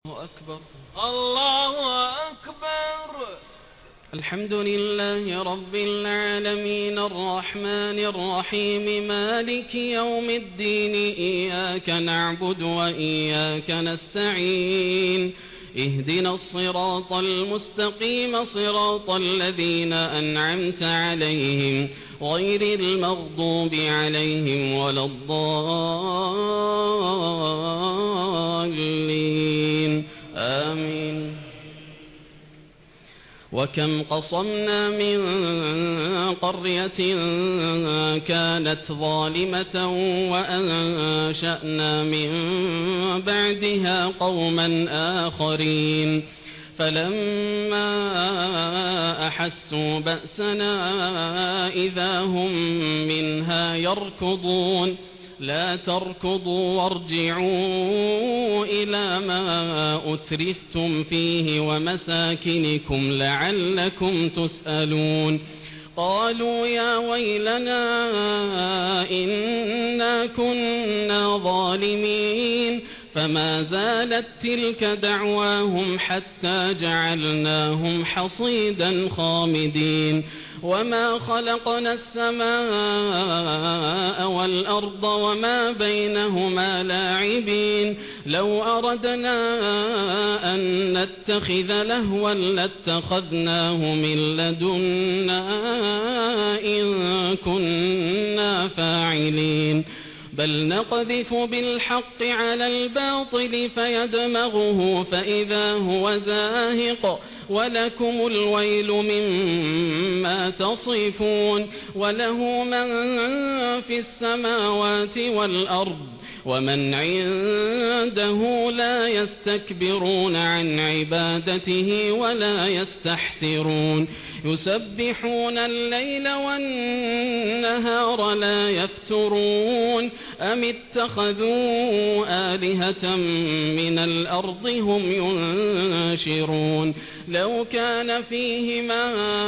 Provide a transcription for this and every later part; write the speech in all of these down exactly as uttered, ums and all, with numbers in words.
الله أكبر الله أكبر. الحمد لله رب العالمين الرحمن الرحيم مالك يوم الدين إياك نعبد وإياك نستعين اهدنا الصراط المستقيم صراط الذين أنعمت عليهم غير المغضوب عليهم ولا الضالين آمين. وكم قصمنا من قرية كانت ظالمة وأنشأنا من بعدها قوما آخرين فلما أحسوا بأسنا إذا هم منها يركضون لا تركضوا وارجعوا إلى ما أترفتم فيه ومساكنكم لعلكم تسألون. قالوا يا ويلنا إنا كنا ظالمين فما زالت تلك دعواهم حتى جعلناهم حصيدا خامدين. وما خلقنا السماء والأرض وما بينهما لاعبين لو أردنا أن نتخذ لهوا لاتخذناه من لدنا إن كنا فاعلين بل نقذف بالحق على الباطل فيدمغه فإذا هو زاهق ولكم الويل مما تصفون. وله من في السماوات والأرض ومن عنده لا يستكبرون عن عبادته ولا يستحسرون. يسبحون الليل والنهار لا يفترون أم اتخذوا آلهة من الأرض هم ينشرون. لو كان فيهما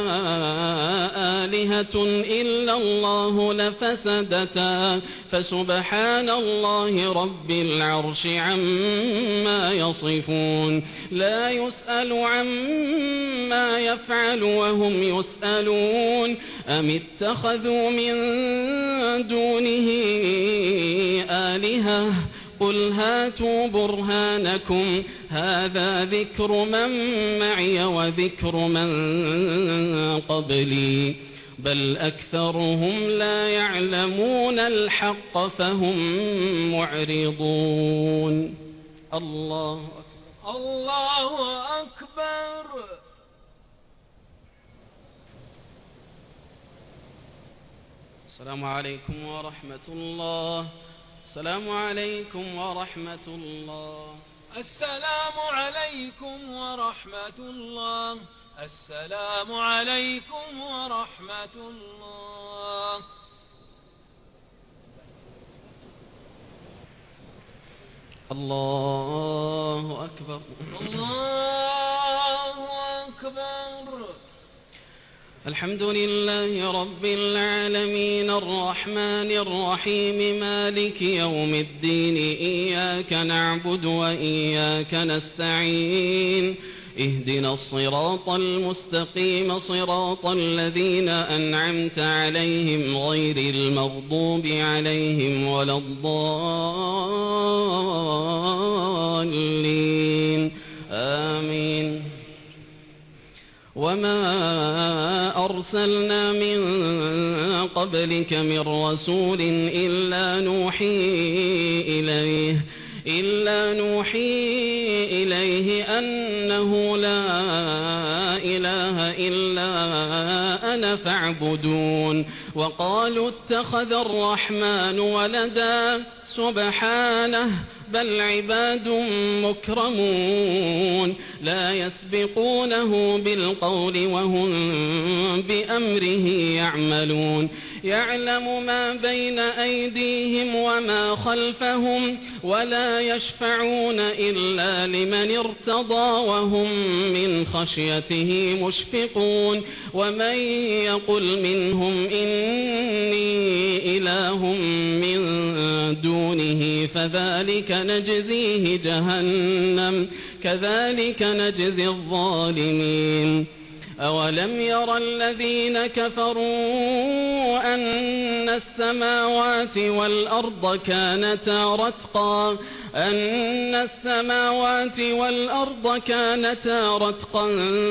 آلهة إلا الله لفسدتا فسبحان الله رب العرش عما يصفون. لا يسأل عما يفعل وهم يسألون. أم اتخذوا من دونه آلهة قل هاتوا برهانكم هذا ذكر من معي وذكر من قبلي بل أكثرهم لا يعلمون الحق فهم معرضون. الله أكبر. الله أكبر. السلام عليكم ورحمة الله. السلام عليكم ورحمة الله. السلام عليكم ورحمة الله. السلام عليكم ورحمة الله. الله أكبر. الله أكبر. الحمد لله رب العالمين الرحمن الرحيم مالك يوم الدين إياك نعبد وإياك نستعين اهدنا الصراط المستقيم صراط الذين أنعمت عليهم غير المغضوب عليهم ولا الضالين آمين. وما أرسلنا من قبلك من رسول إلا نوحي إليه إلا نوحي إليه أنه لا إله إلا أنا فاعبدون. وقالوا اتخذ الرحمن ولدا سبحانه بل عباد مكرمون لا يسبقونه بالقول وهم بأمره يعملون. يعلم ما بين أيديهم وما خلفهم ولا يشفعون إلا لمن ارتضى وهم من خشيته مشفقون. ومن يقل منهم إني إله من دونه فذلك نجزيه جهنم كذلك نجزي الظالمين أولم ير الذين كفروا أن السماوات والأرض كانتا رتقا أن السماوات والأرض كانتا رتقا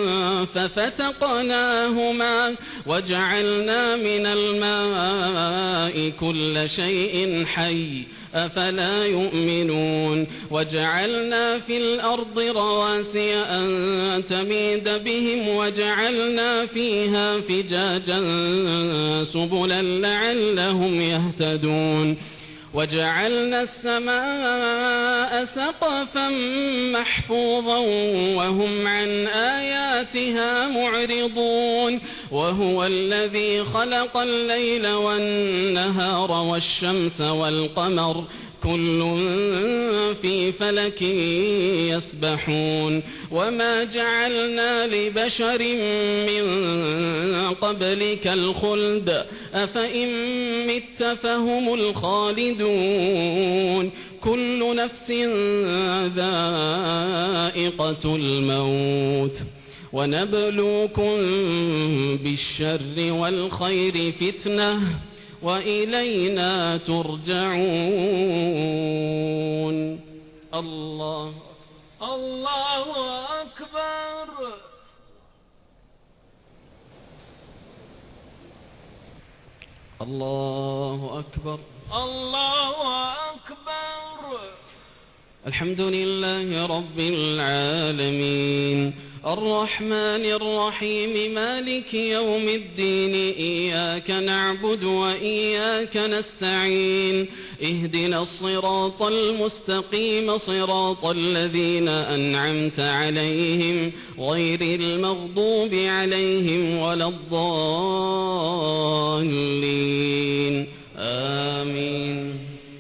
ففتقناهما وجعلنا من الماء كل شيء حي أفلا يؤمنون وجعلنا في الأرض رواسي أن تميد بهم وجعلنا فيها فجاجا سبلا لعلهم يهتدون وجعلنا السماء سقفا محفوظا وهم عن آياتها معرضون وهو الذي خلق الليل والنهار والشمس والقمر كل في فلك يسبحون وما جعلنا لبشر من قبلك الخلد أفإن مت فهم الخالدون كل نفس ذائقة الموت ونبلوكم بالشر والخير فتنة وإلينا ترجعون الله الله أكبر الله أكبر الله أكبر الحمد لله رب العالمين الرحمن الرحيم مالك يوم الدين إياك نعبد وإياك نستعين اهدنا الصراط المستقيم صراط الذين أنعمت عليهم غير المغضوب عليهم ولا الضالين آمين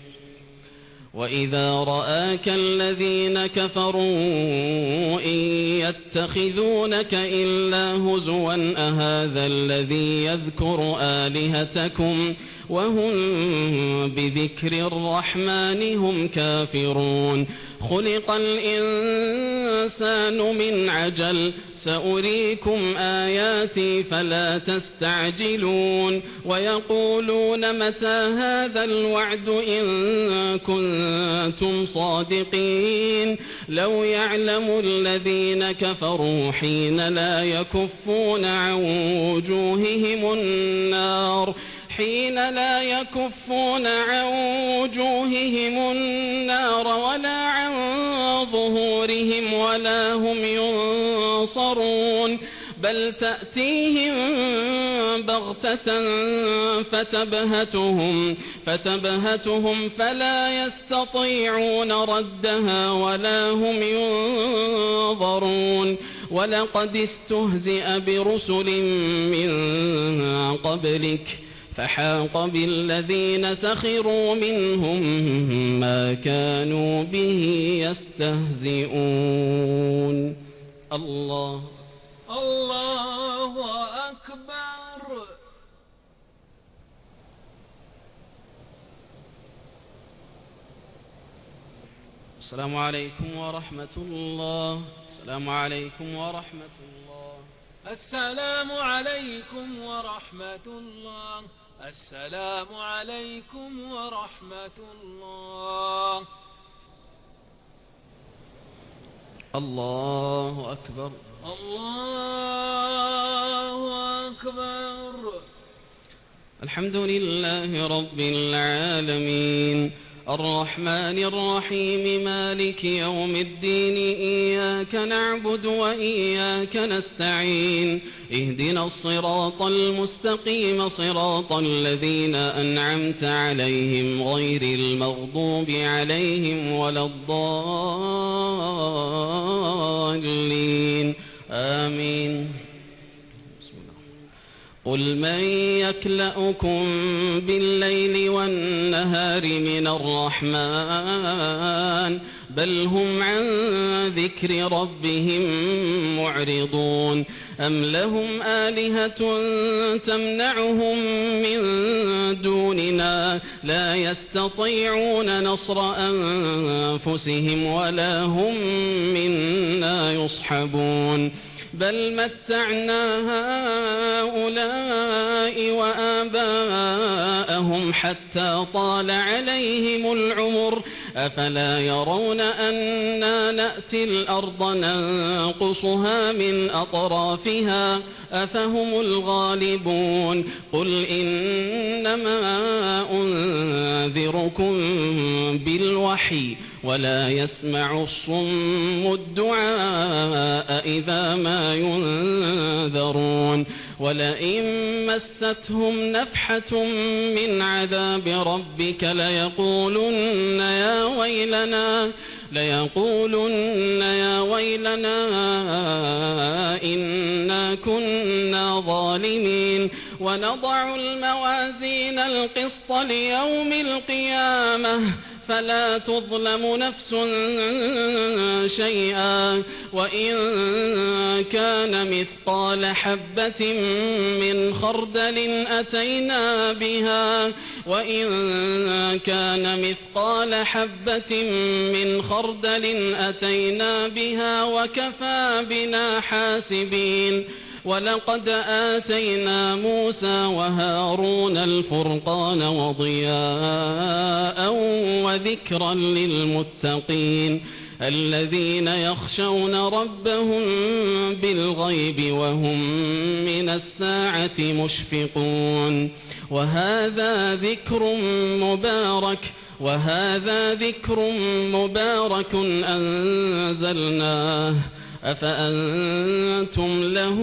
وإذا رآك الذين كفروا إن يتخذونك إلا هزوا أهذا الذي يذكر آلهتكم وهم بذكر الرحمن هم كافرون خلق الإنسان من عجل سأريكم آياتي فلا تستعجلون ويقولون متى هذا الوعد إن كنتم صادقين لو يعلم الذين كفروا حين لا يكفون عن وجوههم النار حين لا يكفون عن وجوههم النار ولا عن ظهورهم ولا هم ينصرون بل تأتيهم بغتة فتبهتهم, فتبهتهم فلا يستطيعون ردها ولا هم ينظرون ولقد استهزئ برسل من قبلك فحاق بالذين سخروا منهم ما كانوا به يستهزئون الله الله أكبر السلام عليكم ورحمة الله السلام عليكم ورحمة الله السلام عليكم ورحمة الله السلام عليكم ورحمة الله الله أكبر الله أكبر الحمد لله رب العالمين الرحمن الرحيم مالك يوم الدين إياك نعبد وإياك نستعين اهدنا الصراط المستقيم صراط الذين أنعمت عليهم غير المغضوب عليهم ولا الضالين آمين قل من يكلأكم بالليل والنهار من الرحمن بل هم عن ذكر ربهم معرضون أم لهم آلهة تمنعهم من دوننا لا يستطيعون نصر أنفسهم ولا هم منا يصحبون بل متعنا هؤلاء وآباءهم حتى طال عليهم العمر أفلا يرون أنا نأتي الأرض ننقصها من أطرافها أفهم الغالبون قل إنما أنذركم بالوحي ولا يسمع الصم الدعاء إذا ما ينذرون ولئن مستهم نفحة من عذاب ربك ليقولن يا ويلنا ليقولن يا ويلنا إنا كنا ظالمين ونضع الموازين القسط ليوم القيامة فلا تظلم نفس شيئا وإن كان مثقال حبة من خردل أتينا بها وإن كان مثقال حبة من خردل أتينا بها وكفى بنا حاسبين ولقد آتينا موسى وهارون الفرقان وضياء وذكرا للمتقين الذين يخشون ربهم بالغيب وهم من الساعة مشفقون وهذا ذكر مبارك وهذا ذكر مبارك أنزلناه أفأنتم له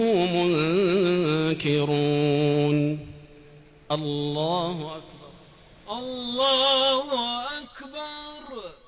منكرون الله أكبر الله أكبر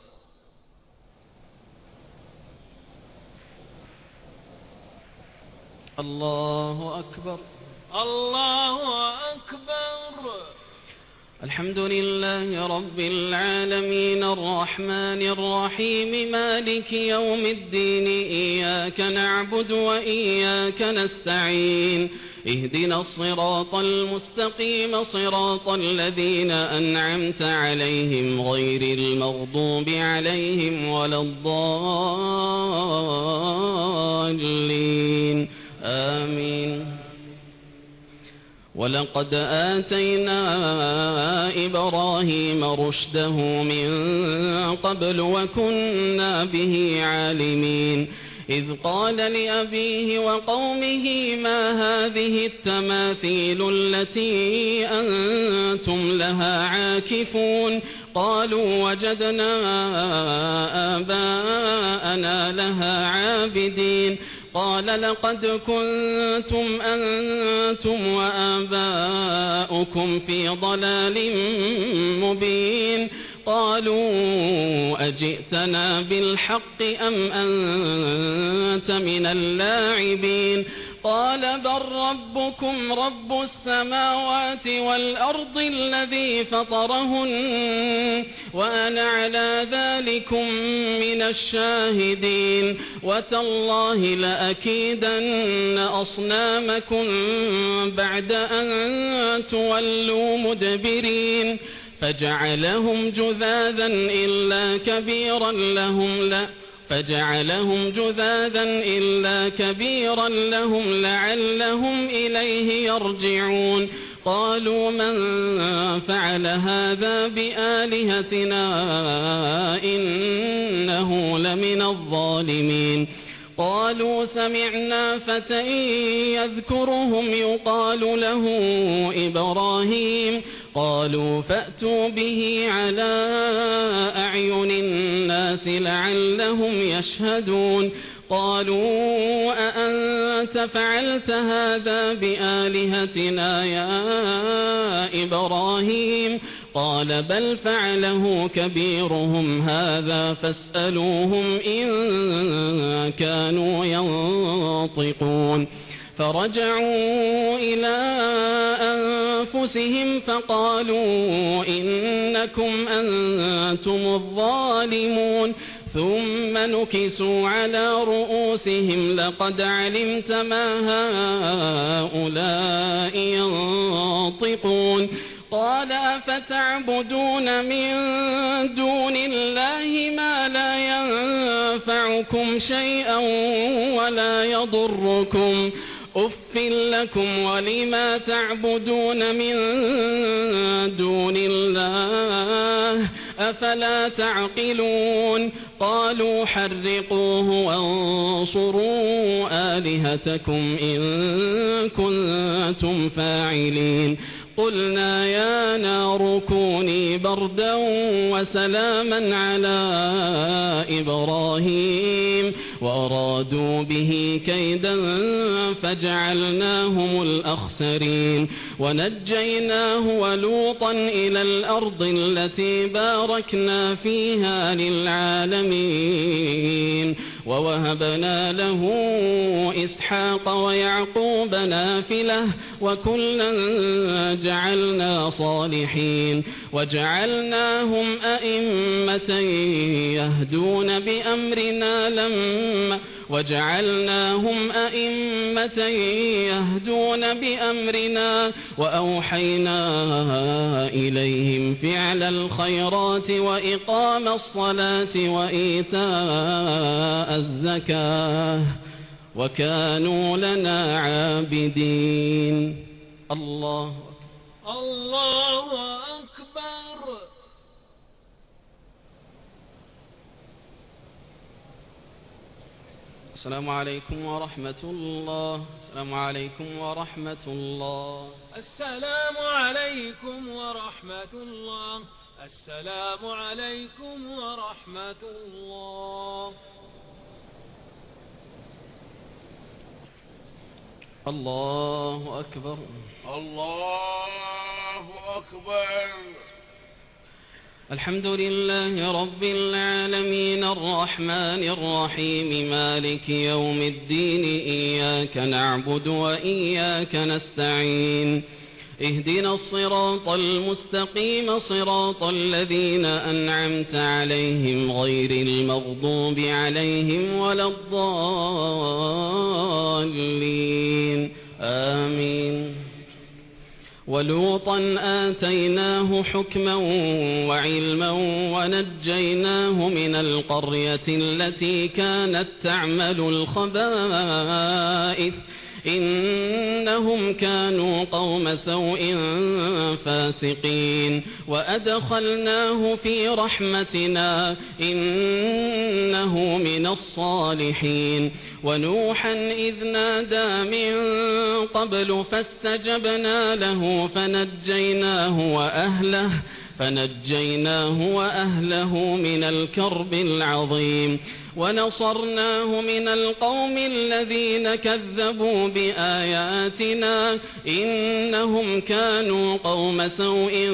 الله أكبر الله أكبر الحمد لله رب العالمين الرحمن الرحيم مالك يوم الدين إياك نعبد وإياك نستعين اهدنا الصراط المستقيم صراط الذين أنعمت عليهم غير المغضوب عليهم ولا الضالين آمين ولقد آتينا إبراهيم رشده من قبل وكنا به عالمين إذ قال لأبيه وقومه ما هذه التماثيل التي أنتم لها عاكفون قالوا وجدنا آباءنا لها عابدين قال لقد كنتم أنتم وآباؤكم في ضلال مبين قالوا أجئتنا بالحق أم أنت من اللاعبين قال بل ربكم رب السماوات والأرض الذي فطرهن وأنا على ذلكم من الشاهدين وتالله لأكيدن أصنامكم بعد أن تولوا مدبرين فجعلهم جذاذا إلا كبيرا لهم لا فجعلهم جذاذا إلا كبيرا لهم لعلهم إليه يرجعون قالوا من فعل هذا بآلهتنا إنه لمن الظالمين قالوا سمعنا فتى يذكرهم يقال له إبراهيم قالوا فأتوا به على أعين الناس لعلهم يشهدون قالوا أأنت فعلت هذا بآلهتنا يا إبراهيم قال بل فعله كبيرهم هذا فاسألوهم إن كانوا ينطقون فرجعوا إلى أنفسهم فقالوا إنكم أنتم الظالمون ثم نكسوا على رؤوسهم لقد علمت ما هؤلاء ينطقون قال أفتعبدون من دون الله ما لا ينفعكم شيئا ولا يضركم أف لكم ولما تعبدون من دون الله أفلا تعقلون قالوا حرقوه وانصروا آلهتكم إن كنتم فاعلين قلنا يا نار كوني بردا وسلاما على إبراهيم وأرادوا به كيدا فجعلناهم الأخسرين ونجيناه ولوطا إلى الأرض التي باركنا فيها للعالمين ووهبنا له إسحاق ويعقوب نافلة وكلا جعلنا صالحين وجعلناهم أئمة يهدون بأمرنا لما وجعلناهم أئمة يهدون بأمرنا وأوحينا إليهم فعل الخيرات وإقام الصلاة وإيتاء الزكاة وكانوا لنا عابدين. الله الله أكبر. السلام عليكم ورحمة الله. السلام عليكم ورحمة الله. السلام عليكم ورحمة الله. السلام عليكم ورحمة الله. الله أكبر. الله أكبر. الحمد لله رب العالمين الرحمن الرحيم مالك يوم الدين إياك نعبد وإياك نستعين اهدنا الصراط المستقيم صراط الذين أنعمت عليهم غير المغضوب عليهم ولا الضالين آمين. ولوطا آتيناه حكما وعلما ونجيناه من القرية التي كانت تعمل الخبائث إنهم كانوا قوم سوء فاسقين وأدخلناه في رحمتنا إنه من الصالحين. ونوحا إذ نادى من قبل فاستجبنا له فنجيناه وأهله فنجيناه وأهله من الكرب العظيم ونصرناه من القوم الذين كذبوا بآياتنا إنهم كانوا قوم سوء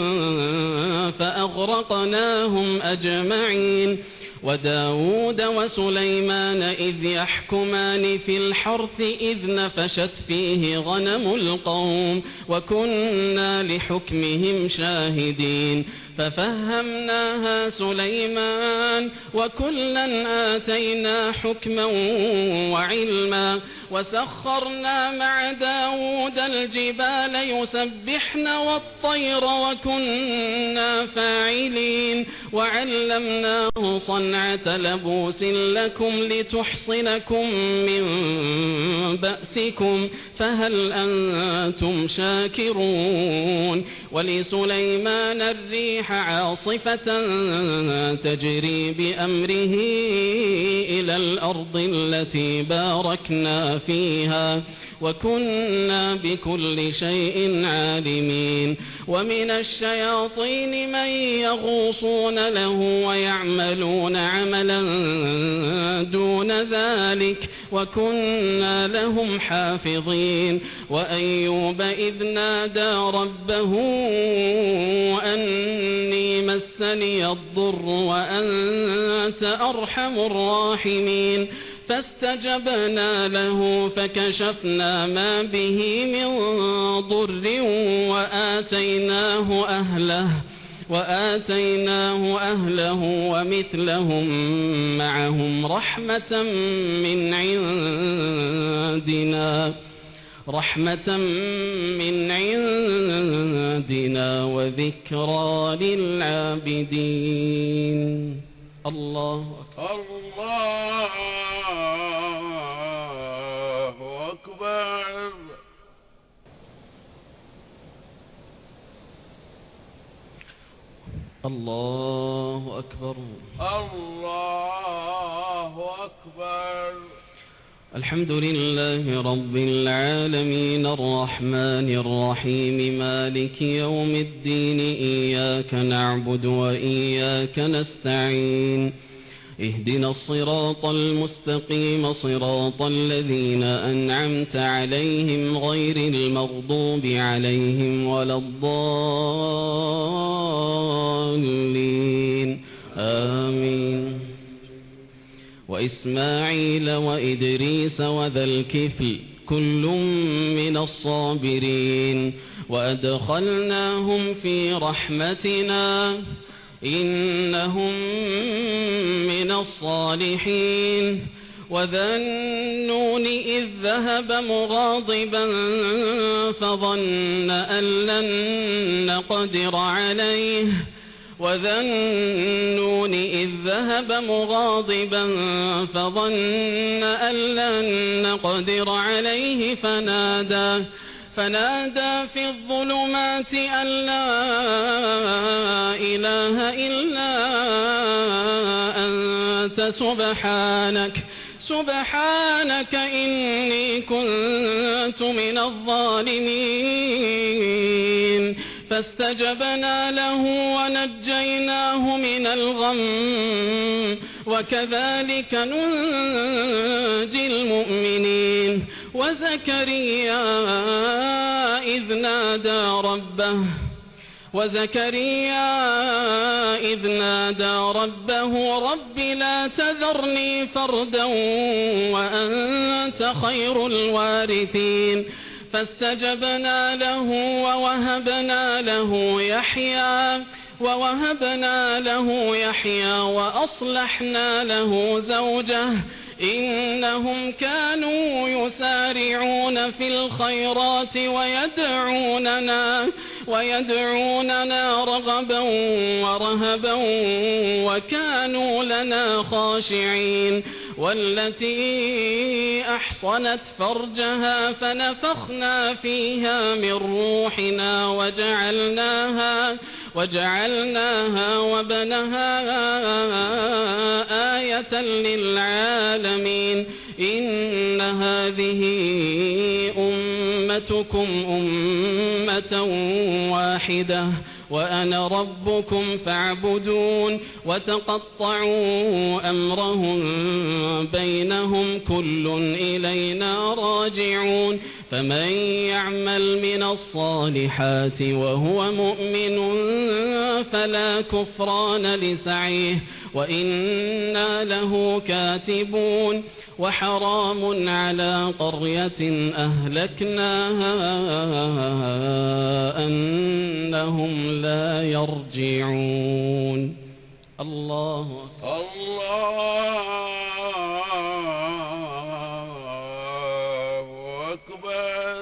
فأغرقناهم أجمعين. وداود وسليمان إذ يحكمان في الحرث إذ نفشت فيه غنم القوم وكنا لحكمهم شاهدين ففهمناها سليمان وكلا آتينا حكما وعلما وسخرنا مع داود الجبال يسبحن والطير وكنا فاعلين وعلمناه صنعة لبوس لكم لتحصنكم من بأسكم فهل أنتم شاكرون. ولسليمان الريح عاصفة تجري بأمره إلى الأرض التي باركنا فيها وكنا بكل شيء عالمين. ومن الشياطين من يغوصون له ويعملون عملا دون ذلك وكنا لهم حافظين. وأيوب إذ نادى ربه أني مسني الضر وأنت أرحم الراحمين فاستجبنا له فكشفنا ما به من ضر وآتيناه أهله وآتيناه أهله ومثلهم معهم رحمة من عندنا رحمة من عندنا وذكرى للعابدين. الله أكبر. الله أكبر. الله أكبر. الله أكبر. الحمد لله رب العالمين الرحمن الرحيم مالك يوم الدين إياك نعبد وإياك نستعين اهدنا الصراط المستقيم صراط الذين أنعمت عليهم غير المغضوب عليهم ولا الضالين آمين. وإسماعيل وإدريس وذا الكفل كل من الصابرين وأدخلناهم في رحمتنا إنهم من الصالحين. وذا النون إذ ذهب مغاضبا فظن أن لن نقدر عليه وذا النون إذ ذهب مغاضبا فظن أن لن نقدر عليه فنادى فنادى في الظلمات أن لا إله إلا أنت سبحانك سبحانك إني كنت من الظالمين. فاستجبنا له ونجيناه من الغم وكذلك ننجي المؤمنين. وزكريا إذ نادى ربه وزكريا إذ نادى ربه رب لا تذرني فردا وأنت خير الوارثين. فاستجبنا له ووهبنا له يحيى ووهبنا له يحيى وأصلحنا له زوجه إنهم كانوا يسارعون في الخيرات ويدعوننا ويدعوننا رغبا ورهبا وكانوا لنا خاشعين. والتي أحصنت فرجها فنفخنا فيها من روحنا وجعلناها وجعلناها وبنها آية للعالمين. إن هذه أمتكم أمة واحدة وأنا ربكم فاعبدون. وتقطعوا أمرهم بينهم كل إلينا راجعون. فمن يعمل من الصالحات وهو مؤمن فلا كفران لسعيه وإنا له كاتبون. وحرام على قرية أهلكناها أنهم لا يرجعون. الله الله أكبر.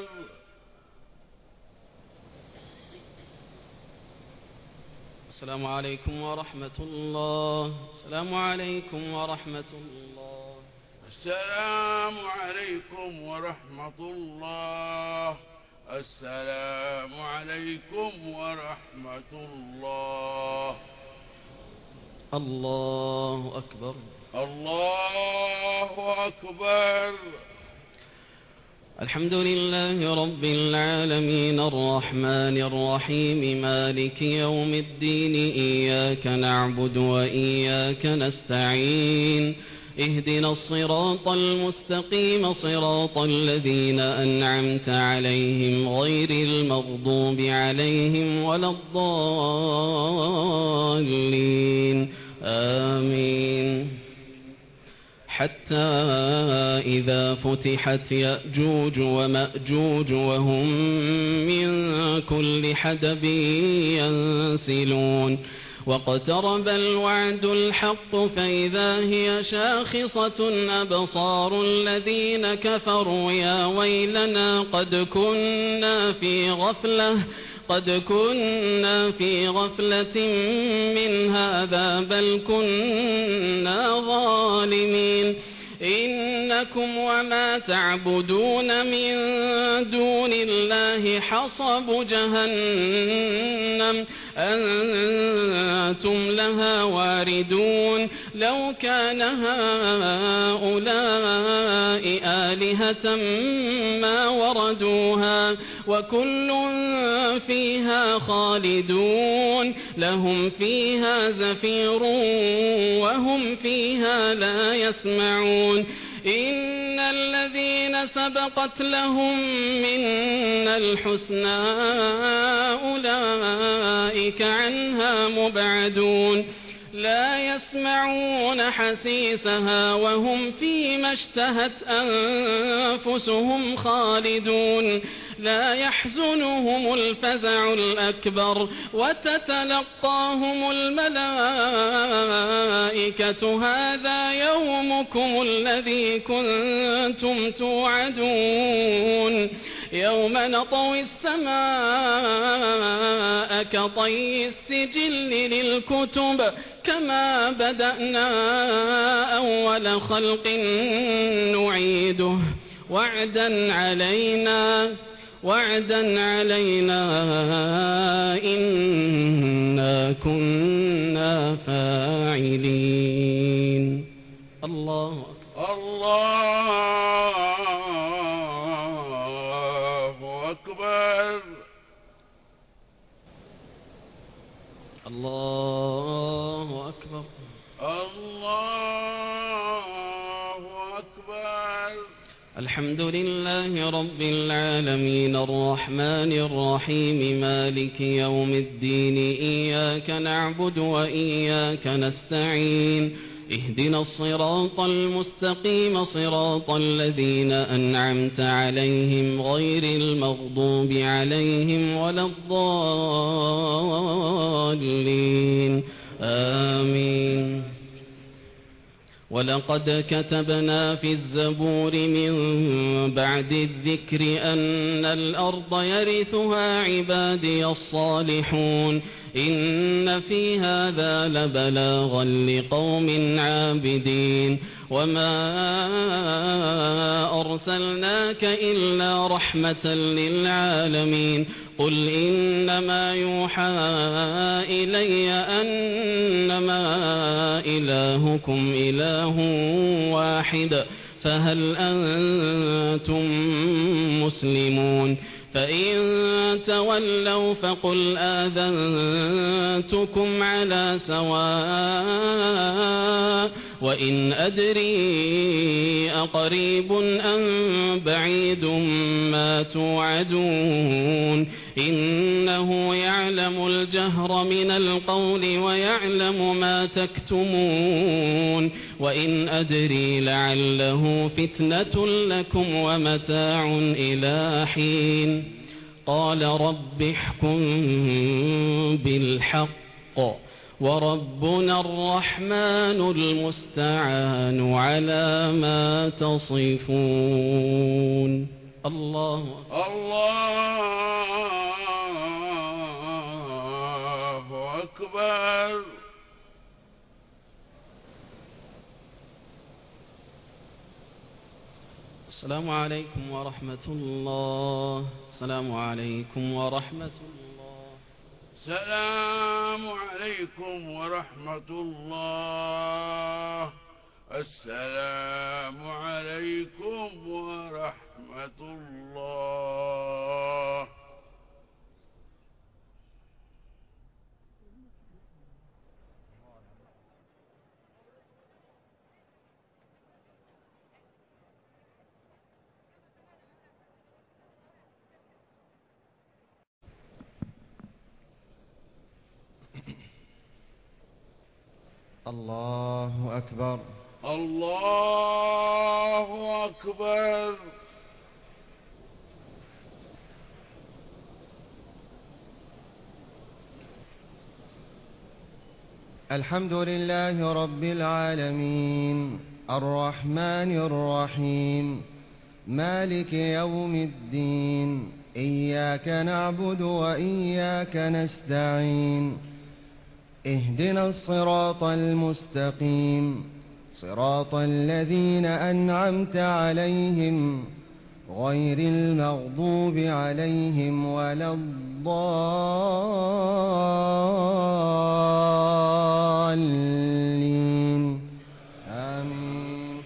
السلام عليكم ورحمة الله. السلام عليكم ورحمة الله. السلام عليكم ورحمة الله. السلام عليكم ورحمة الله. الله أكبر. الله أكبر. الحمد لله رب العالمين الرحمن الرحيم مالك يوم الدين إياك نعبد وإياك نستعين اهدنا الصراط المستقيم صراط الذين أنعمت عليهم غير المغضوب عليهم ولا الضالين آمين. حتى إذا فتحت يأجوج ومأجوج وهم من كل حدب ينسلون واقترب الوعد الحق فإذا هي شاخصة أبصار الذين كفروا يا ويلنا قد كنا في غفلة قد كنا في غفلة من هذا بل كنا ظالمين إنكم وما تعبدون من دون الله حصب جهنم أنتم لها واردون لو كان هؤلاء آلهة ما وردوها وكل فيها خالدون لهم فيها زفير وهم فيها لا يسمعون إن الذين سبقت لهم منا الحسنى أولئك عنها مبعدون لا يسمعون حسيسها وهم فيما اشتهت أنفسهم خالدون لا يحزنهم الفزع الأكبر وتتلقاهم الملائكة هذا يومكم الذي كنتم توعدون يوم نطوي السماء كطي السجل للكتب كما بدأنا أول خلق نعيده وعدا علينا وعدا علينا إنا كنا فاعلين. الله أكبر. الله أكبر. الله أكبر. الحمد لله رب العالمين الرحمن الرحيم مالك يوم الدين إياك نعبد وإياك نستعين اهدنا الصراط المستقيم صراط الذين أنعمت عليهم غير المغضوب عليهم ولا الضالين آمين. ولقد كتبنا في الزبور من بعد الذكر أن الأرض يرثها عبادي الصالحون إن في هذا لبلاغا لقوم عابدين وما أرسلناك إلا رحمة للعالمين قل إنما يوحى إلي أنما إلهكم إله واحد فهل أنتم مسلمون فإن تولوا فقل آذنتكم على سواء وإن أدري أقريب أم بعيد ما توعدون إنه يعلم الجهر من القول ويعلم ما تكتمون وإن أدري لعله فتنة لكم ومتاع إلى حين قال رب احكم بالحق وربنا الرحمن المستعان على ما تصفون. الله الله أكبر. السلام عليكم ورحمة الله. السلام عليكم ورحمة الله. السلام عليكم ورحمة الله. السلام عليكم ورحمة الله. الله أكبر. الله أكبر. الحمد لله رب العالمين الرحمن الرحيم مالك يوم الدين إياك نعبد وإياك نستعين اهدنا الصراط المستقيم صراط الذين أنعمت عليهم غير المغضوب عليهم ولا الضالين آمين.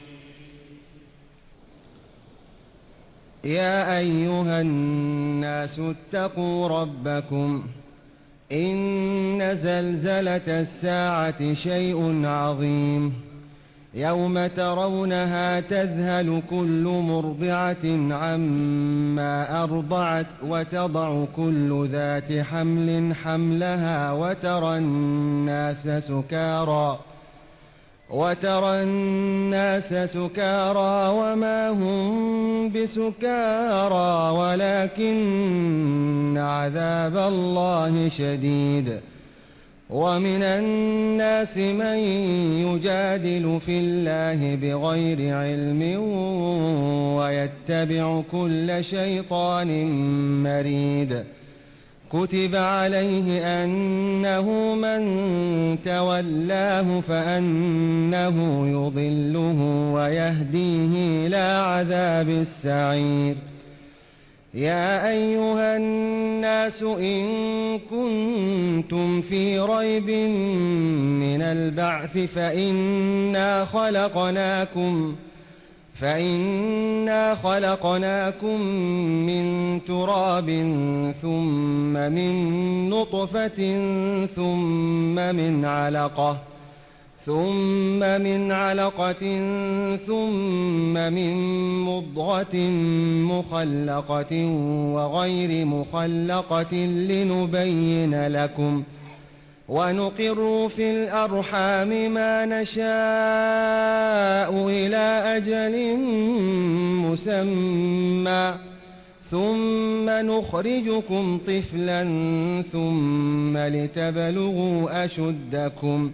يا أيها الناس اتقوا ربكم إن زلزلة الساعة شيء عظيم يوم ترونها تذهل كل مرضعة عما أرضعت وتضع كل ذات حمل حملها وترى الناس سكارى وترى الناس سكارى وما هم بسكارى ولكن عذاب الله شديد. ومن الناس من يجادل في الله بغير علم ويتبع كل شيطان مريد. كتب عليه أنه من تولاه فأنه يضله ويهديه إلى عذاب السعير. يا أيها الناس إن كنتم في ريب من البعث فإنا خلقناكم فإنا خلقناكم من تراب ثم من نطفة ثم من علقة ثم من علقة ثم من مضغة مخلقة وغير مخلقة لنبين لكم ونقر في الأرحام ما نشاء إلى أجل مسمى ثم نخرجكم طفلا ثم لتبلغوا أشدكم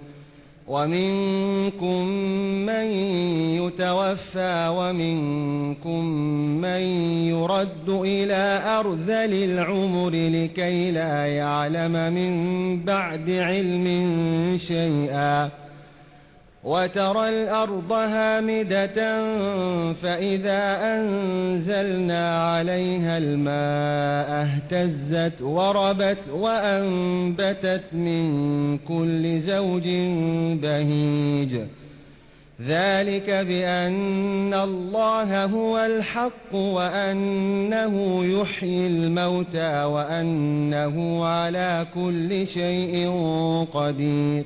ومنكم من يتوفى ومنكم من يرد إلى أرذل العمر لكي لا يعلم من بعد علم شيئا. وترى الأرض هامدة فإذا أنزلنا عليها الماء اهتزت وربت وأنبتت من كل زوج بهيج. ذلك بأن الله هو الحق وأنه يحيي الموتى وأنه على كل شيء قدير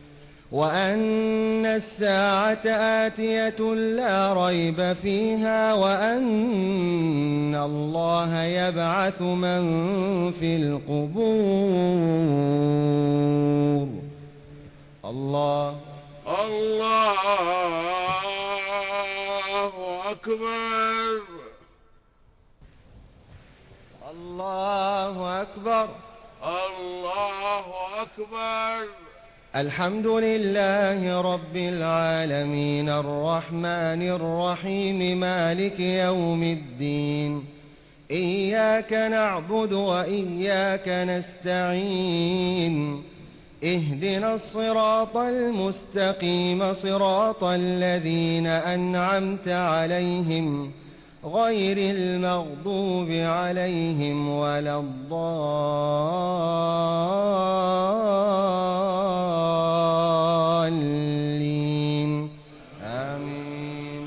وأن الساعة آتية لا ريب فيها وأن الله يبعث من في القبور. الله الله أكبر الله أكبر الله أكبر. الحمد لله رب العالمين الرحمن الرحيم مالك يوم الدين إياك نعبد وإياك نستعين اهدنا الصراط المستقيم صراط الذين أنعمت عليهم غير المغضوب عليهم ولا الضالين آمين.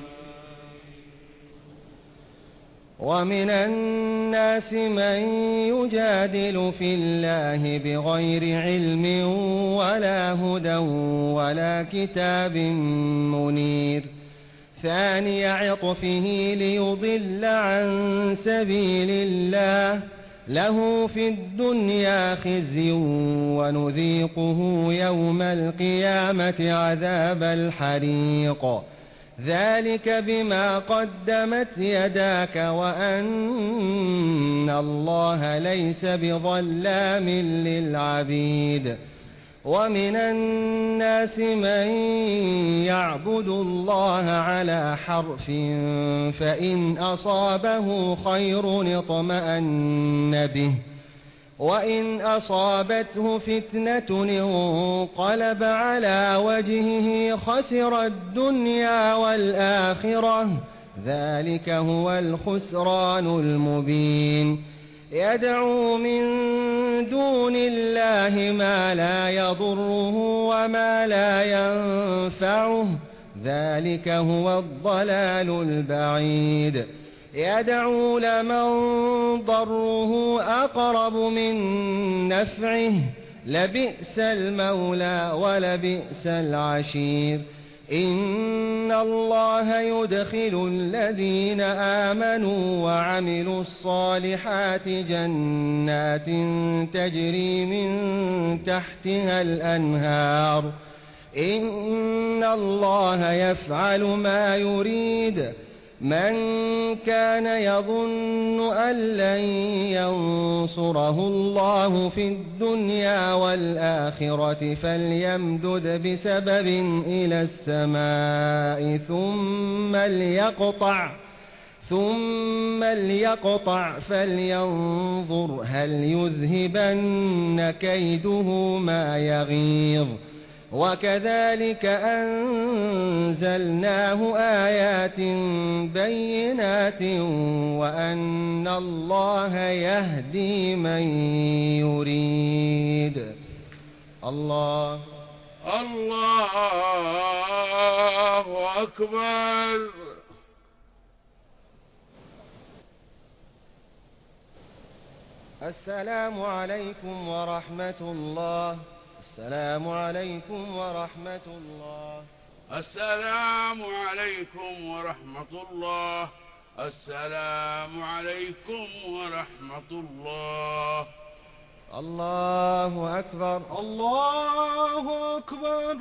ومن الناس من يجادل في الله بغير علم ولا هدى ولا كتاب منير ثاني عطفه ليضل عن سبيل الله له في الدنيا خزي ونذيقه يوم القيامة عذاب الحريق ذلك بما قدمت يداك وأن الله ليس بظلام للعبيد ومن الناس من يعبد الله على حرف فإن أصابه خير اطمأن به وإن أصابته فتنة انقلب على وجهه خسر الدنيا والآخرة ذلك هو الخسران المبين يدعو من دون الله ما لا يضره وما لا ينفعه ذلك هو الضلال البعيد يدعو لمن ضره أقرب من نفعه لبئس المولى ولبئس العشير إن الله يدخل الذين آمنوا وعملوا الصالحات جنات تجري من تحتها الأنهار إن الله يفعل ما يريد من كان يظن أن لن ينصره الله في الدنيا والآخرة فليمدد بسبب إلى السماء ثم ليقطع ثم ليقطع فلينظر هل يذهبن كيده ما يغيظ وكذلك أنزلناه آيات بينات وأن الله يهدي من يريد الله الله أكبر. السلام عليكم ورحمة الله. السلام عليكم ورحمة الله. السلام عليكم ورحمة الله. السلام عليكم ورحمة الله. الله أكبر. الله أكبر.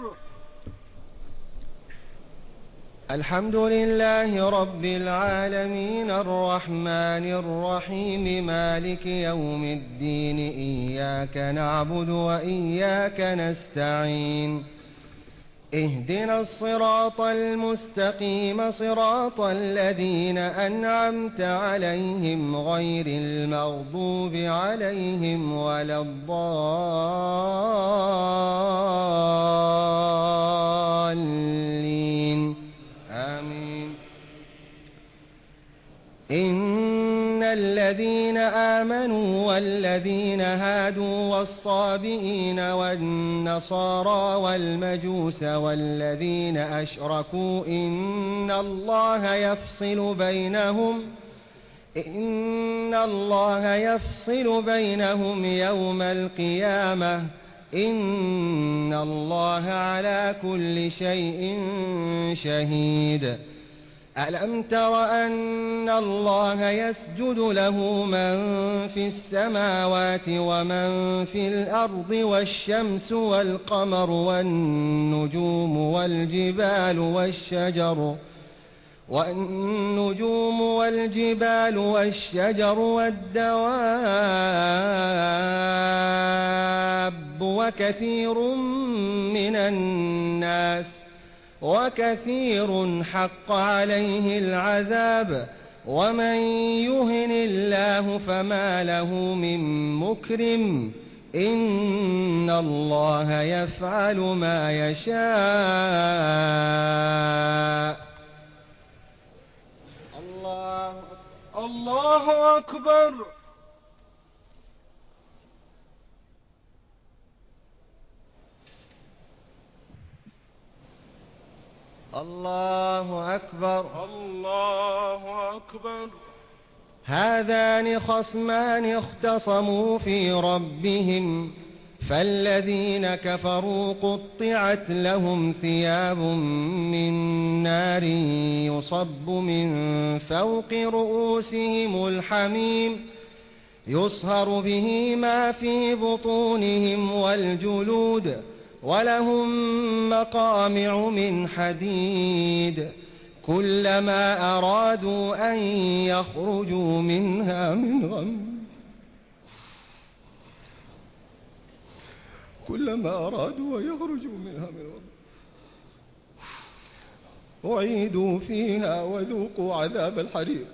الحمد لله رب العالمين الرحمن الرحيم مالك يوم الدين إياك نعبد وإياك نستعين اهدنا الصراط المستقيم صراط الذين أنعمت عليهم غير المغضوب عليهم ولا الضالين آمين. إن الذين آمنوا والذين هادوا والصابئين والنصارى والمجوس والذين أشركوا إن الله يفصل بينهم إن الله يفصل بينهم يوم القيامة إن الله على كل شيء شهيد. ألم تر أن الله يسجد له من في السماوات ومن في الأرض والشمس والقمر والنجوم والجبال والشجر والنجوم والجبال والشجر والدواب وكثير من الناس وكثير حق عليه العذاب ومن يهن الله فما له من مكرم إن الله يفعل ما يشاء. الله الله أكبر. الله أكبر. الله أكبر. هذان خصمان اختصموا في ربهم فالذين كفروا قطعت لهم ثياب من نار يصب من فوق رؤوسهم الحميم يصهر به ما في بطونهم والجلود ولهم مقامع من حديد كلما أرادوا أن يخرجوا منها من غم كلما أرادوا أن يخرجوا منها من وضع أعيدوا فيها وذوقوا عذاب الحريق.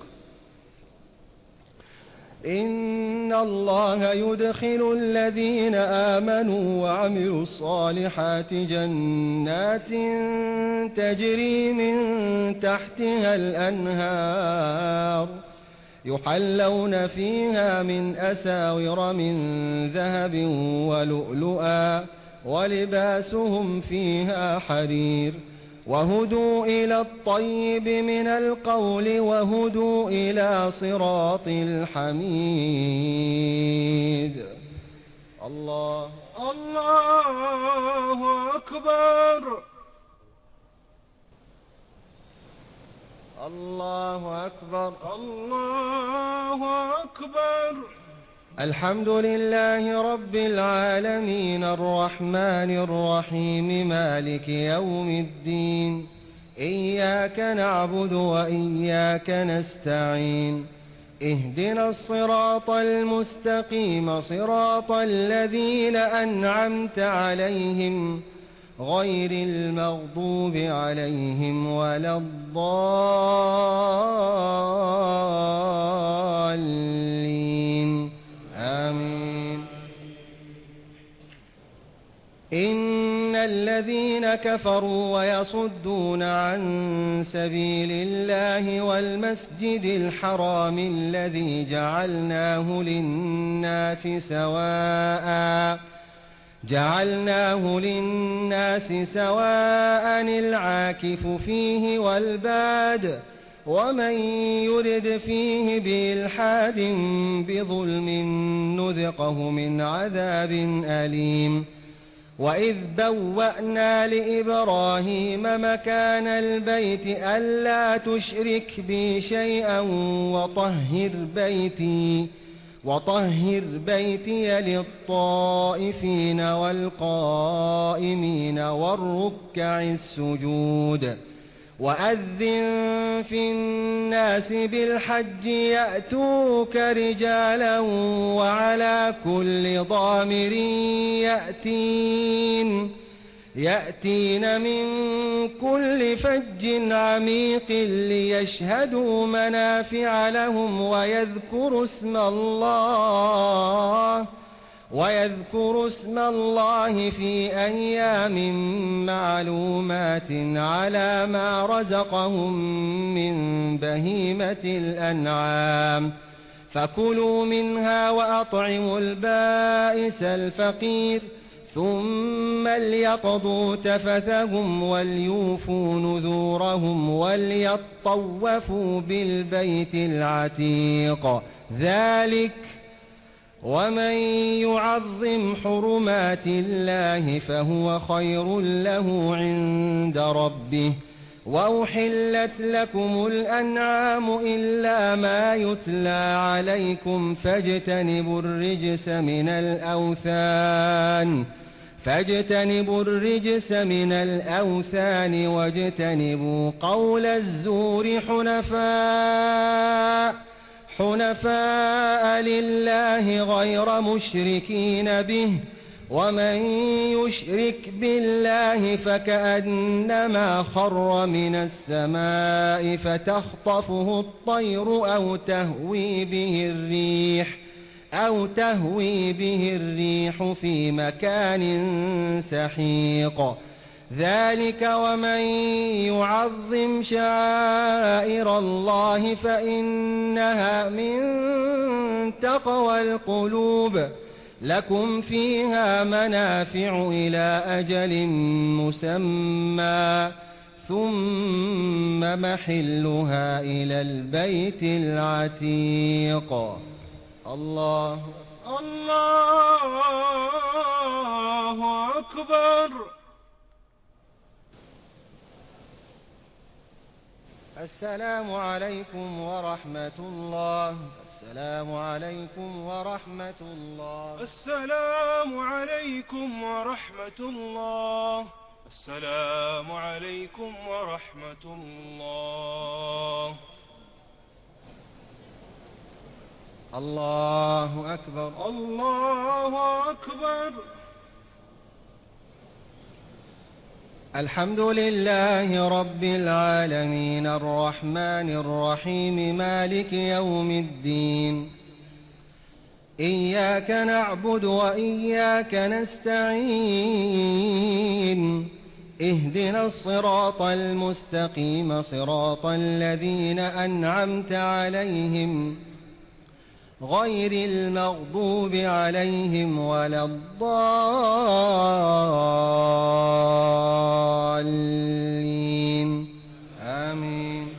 إن الله يدخل الذين آمنوا وعملوا الصالحات جنات تجري من تحتها الأنهار يحلون فيها من أساور من ذهب ولؤلؤا ولباسهم فيها حرير وهدوا إلى الطيب من القول وهدوا إلى صراط الحميد. الله الله أكبر. الله أكبر. الله أكبر. الحمد لله رب العالمين الرحمن الرحيم مالك يوم الدين إياك نعبد وإياك نستعين اهدنا الصراط المستقيم صراط الذين أنعمت عليهم غير المغضوب عليهم ولا الضالين آمين. إن الذين كفروا ويصدون عن سبيل الله والمسجد الحرام الذي جعلناه للناس سواء جعلناه للناس سواء العاكف فيه والباد ومن يرد فيه بإلحاد بظلم نذقه من عذاب أليم. وإذ بوأنا لإبراهيم مكان البيت ألا تشرك بي شيئا وطهر بيتي وطهر بيتي للطائفين والقائمين والركع السجود وأذن في الناس بالحج يأتوك رجالا وعلى كل ضامر يأتين يأتين من كل فج عميق ليشهدوا منافع لهم ويذكروا اسم الله ويذكروا اسم الله في أيام معلومات على ما رزقهم من بهيمة الأنعام فكلوا منها وأطعموا البائس الفقير ثم ليقضوا تفثهم وليوفوا نذورهم وليطوفوا بالبيت العتيق ذلك ومن يعظم حرمات الله فهو خير له عند ربه وأحلت لكم الأنعام إلا ما يتلى عليكم فاجتنبوا الرجس من الأوثان فاجتنبوا الرجس من الأوثان واجتنبوا قول الزور حنفاء حنفاء لله غير مشركين به ومن يشرك بالله فكأنما خر من السماء فتخطفه الطير أو تهوي به الريح أو تهوي به الريح في مكان سحيق ذلك ومن يعظم شعائر الله فإنها من تقوى القلوب لكم فيها منافع إلى أجل مسمى ثم محلها إلى البيت العتيق. الله الله أكبر. السلام عليكم ورحمة الله. السلام عليكم ورحمة الله. السلام عليكم ورحمة الله. السلام عليكم ورحمة الله. الله أكبر. الله أكبر. الحمد لله رب العالمين الرحمن الرحيم مالك يوم الدين إياك نعبد وإياك نستعين اهدنا الصراط المستقيم صراط الذين أنعمت عليهم غير المغضوب عليهم ولا الضالين آمين.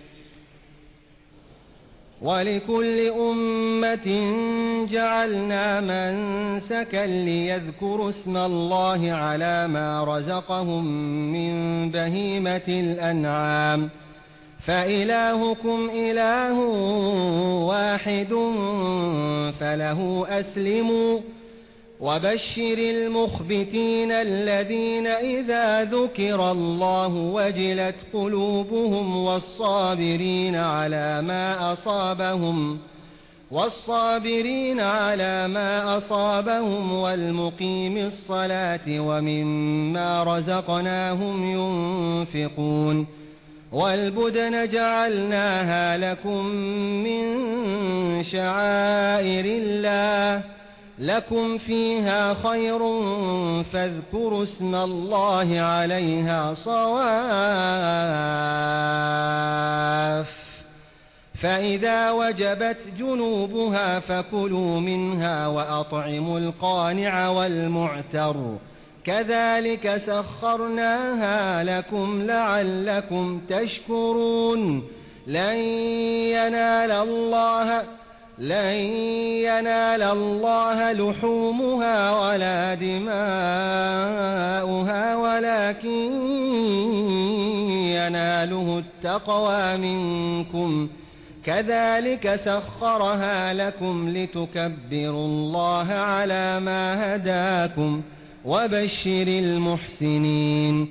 ولكل أمة جعلنا منسكا ليذكروا اسم الله على ما رزقهم من بهيمة الأنعام فإلهكم إله واحد فله أسلموا وبشر المخبتين الذين إذا ذكر الله وجلت قلوبهم والصابرين على ما أصابهم والصابرين على ما أصابهم والمقيم الصلاة ومما رزقناهم ينفقون والبدن جعلناها لكم من شعائر الله لكم فيها خير فاذكروا اسم الله عليها صواف فإذا وجبت جنوبها فكلوا منها وأطعموا القانع والمعتر كذلك سخرناها لكم لعلكم تشكرون لن ينال الله لن ينال الله لحومها ولا دماؤها ولكن يناله التقوى منكم كذلك سخرها لكم لتكبروا الله على ما هداكم وبشر المحسنين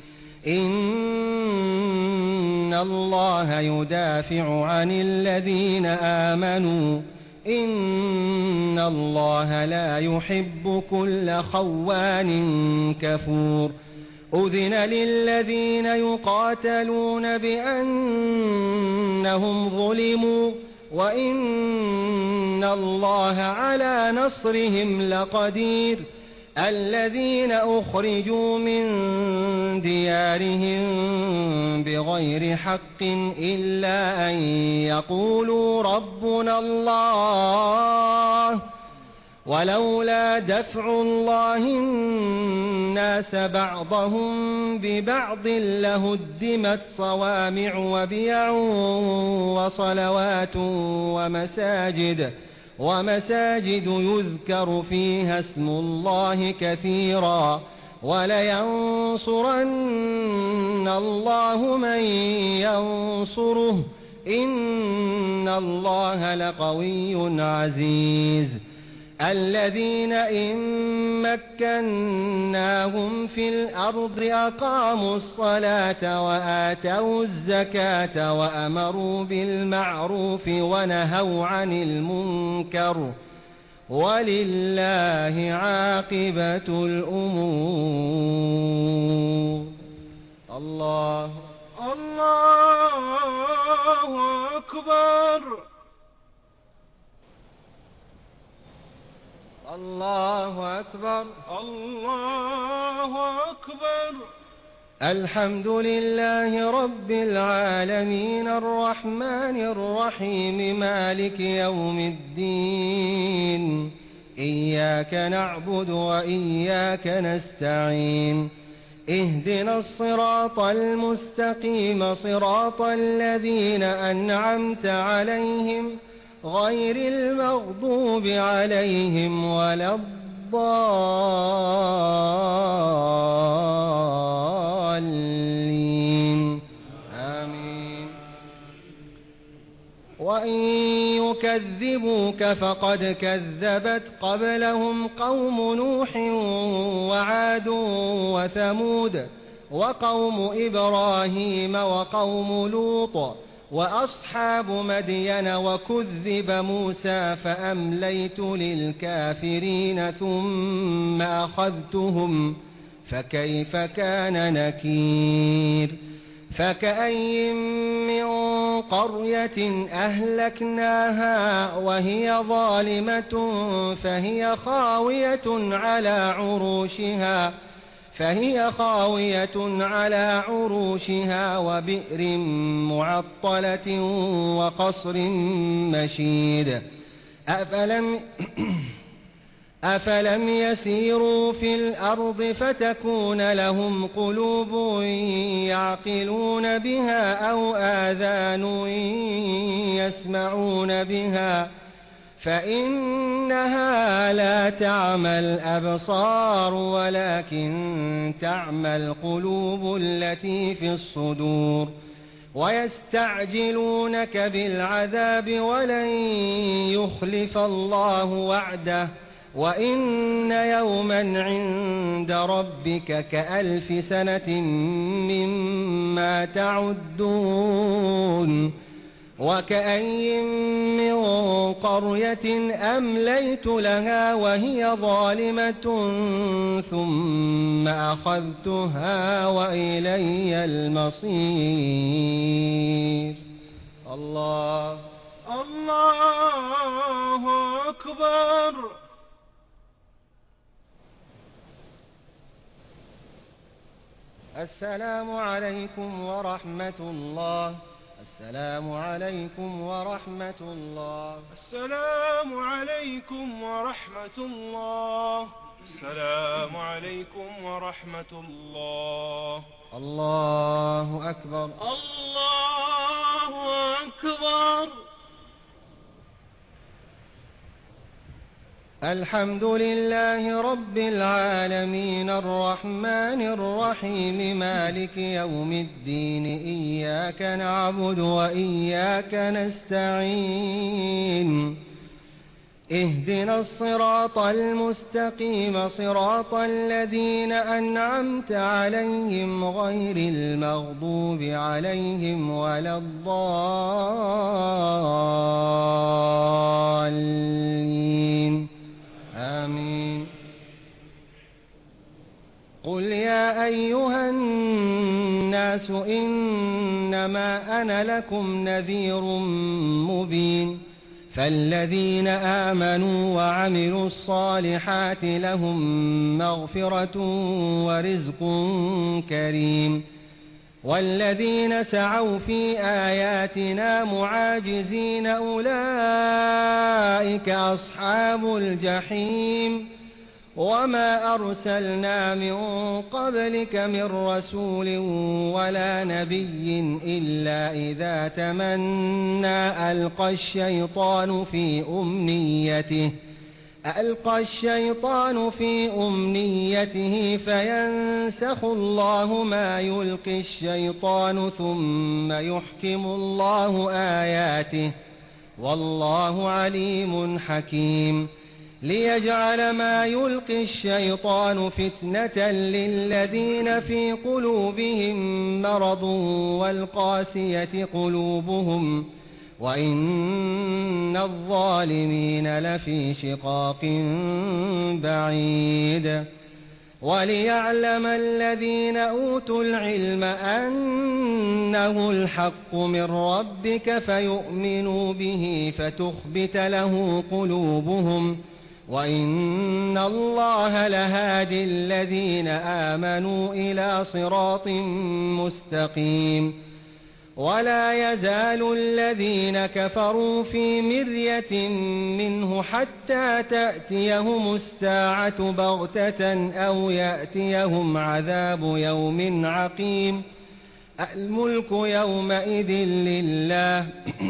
إن الله يدافع عن الذين آمنوا إن الله لا يحب كل خوان كفور أذن للذين يقاتلون بأنهم ظلموا وإن الله على نصرهم لقدير الذين أخرجوا من ديارهم بغير حق إلا أن يقولوا ربنا الله ولولا دفع الله الناس بعضهم ببعض لهدمت صوامع وبيع وصلوات ومساجد ومساجد يذكر فيها اسم الله كثيرا ولينصرن الله من ينصره إن الله لقوي عزيز الذين إن مكناهم في الأرض أقاموا الصلاة وآتوا الزكاة وأمروا بالمعروف ونهوا عن المنكر ولله عاقبة الأمور. الله الله أكبر الله أكبر الله أكبر. الحمد لله رب العالمين الرحمن الرحيم مالك يوم الدين إياك نعبد وإياك نستعين اهدنا الصراط المستقيم صراط الذين أنعمت عليهم غير المغضوب عليهم ولا الضالين آمين. وإن يكذبوك فقد كذبت قبلهم قوم نوح وعاد وثمود وقوم إبراهيم وقوم لوط وأصحاب مدين وكذب موسى فأمليت للكافرين ثم أخذتهم فكيف كان نكير فكأي من قرية أهلكناها وهي ظالمة فهي خاوية على عروشها فهي خاوية على عروشها وبئر معطلة وقصر مشيد أفلم أفلم يسيروا في الأرض فتكون لهم قلوب يعقلون بها أو آذان يسمعون بها فإنها لا تعمى الأبصار ولكن تعمى القلوب التي في الصدور ويستعجلونك بالعذاب ولن يخلف الله وعده وإن يوما عند ربك كألف سنة مما تعدون وكأي من قرية أمليت لها وهي ظالمة ثم أخذتها وإلي المصير. الله الله أكبر. السلام عليكم ورحمة الله. السلام عليكم ورحمة الله. السلام عليكم ورحمة الله. السلام عليكم ورحمة الله. الله أكبر. الله أكبر. الحمد لله رب العالمين الرحمن الرحيم مالك يوم الدين إياك نعبد وإياك نستعين اهدنا الصراط المستقيم صراط الذين أنعمت عليهم غير المغضوب عليهم ولا الضالين آمين. قل يا أيها الناس إنما أنا لكم نذير مبين فالذين آمنوا وعملوا الصالحات لهم مغفرة ورزق كريم والذين سعوا في آياتنا معاجزين أولئك أصحاب الجحيم وما أرسلنا من قبلك من رسول ولا نبي إلا إذا تمنى ألقى الشيطان في أمنيته ألقى الشيطان في أمنيته فينسخ الله ما يلقي الشيطان ثم يحكم الله آياته والله عليم حكيم ليجعل ما يلقي الشيطان فتنة للذين في قلوبهم مرض والقاسية قلوبهم وإن الظالمين لفي شقاق بعيد وليعلم الذين أوتوا العلم أنه الحق من ربك فيؤمنوا به فتخبت له قلوبهم وإن الله لهادي الذين آمنوا إلى صراط مستقيم ولا يزال الذين كفروا في مرية منه حتى تأتيهم الساعة بغتة أو يأتيهم عذاب يوم عقيم الملك يومئذ لله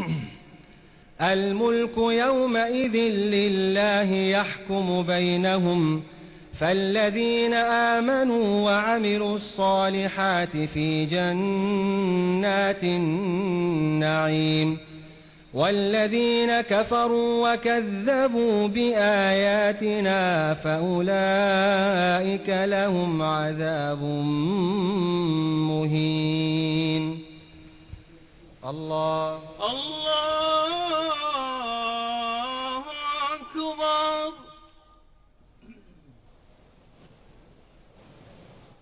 الملك يومئذ لله يحكم بينهم فالذين آمنوا وعملوا الصالحات في جنات النعيم والذين كفروا وكذبوا بآياتنا فأولئك لهم عذاب مهين. الله الله أكبر.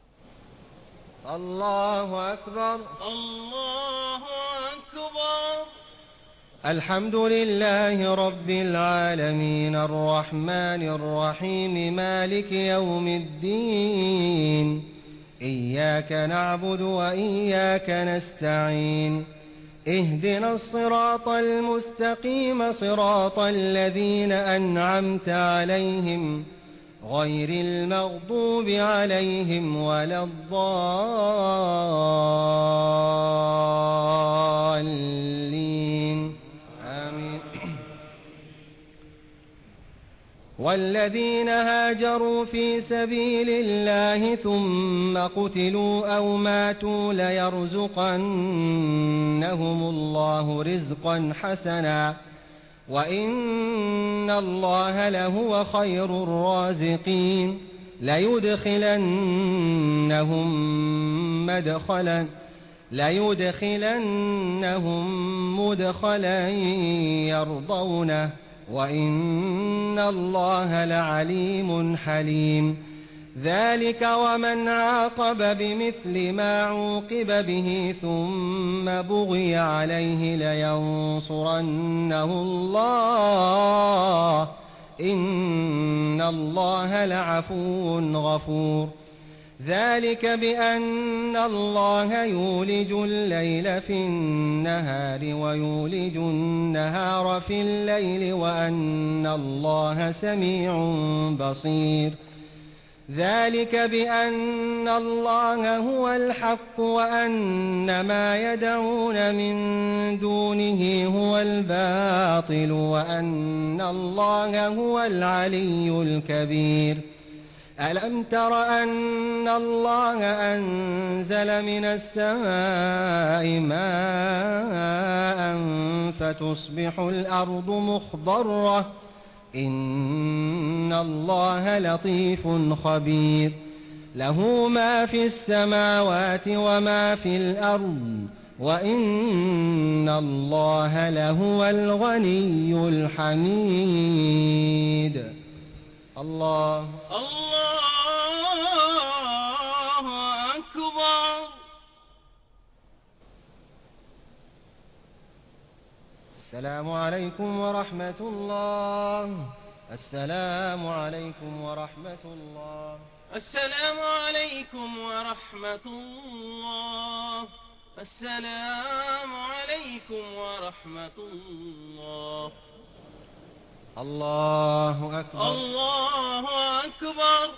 الله أكبر. الله أكبر. الحمد لله رب العالمين الرحمن الرحيم مالك يوم الدين إياك نعبد وإياك نستعين اهدنا الصراط المستقيم صراط الذين أنعمت عليهم غير المغضوب عليهم ولا الضالين آمين. والذين هاجروا في سبيل الله ثم قتلوا أو ماتوا ليرزقنهم الله رزقا حسنا وإن الله لهو خير الرازقين. ليدخلنهم مدخلا ليدخلنهم مدخلا يرضونه وإن الله لعليم حليم. ذلك ومن عاقب بمثل ما عوقب به ثم بغي عليه لينصرنه الله إن الله لعفو غفور. ذلك بأن الله يولج الليل في النهار ويولج النهار في الليل وأن الله سميع بصير. ذلك بأن الله هو الحق وأن ما يدعون من دونه هو الباطل وأن الله هو العلي الكبير. ألم تر أن الله أنزل من السماء ماء فتصبح الأرض مخضرة إن الله لطيف خبير. له ما في السماوات وما في الأرض وإن الله لهو الغني الحميد. الله الله أكبر. السلام عليكم ورحمة الله. السلام عليكم ورحمة الله. السلام عليكم ورحمة الله. السلام عليكم ورحمة الله. الله أكبر. الله أكبر.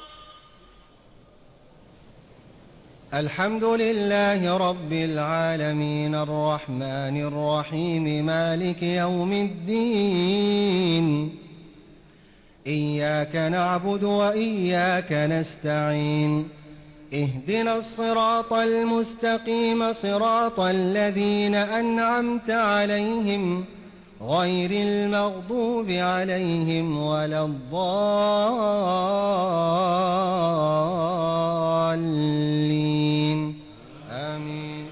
الحمد لله رب العالمين الرحمن الرحيم مالك يوم الدين إياك نعبد وإياك نستعين اهدنا الصراط المستقيم صراط الذين أنعمت عليهم غير المغضوب عليهم ولا الضالين آمين.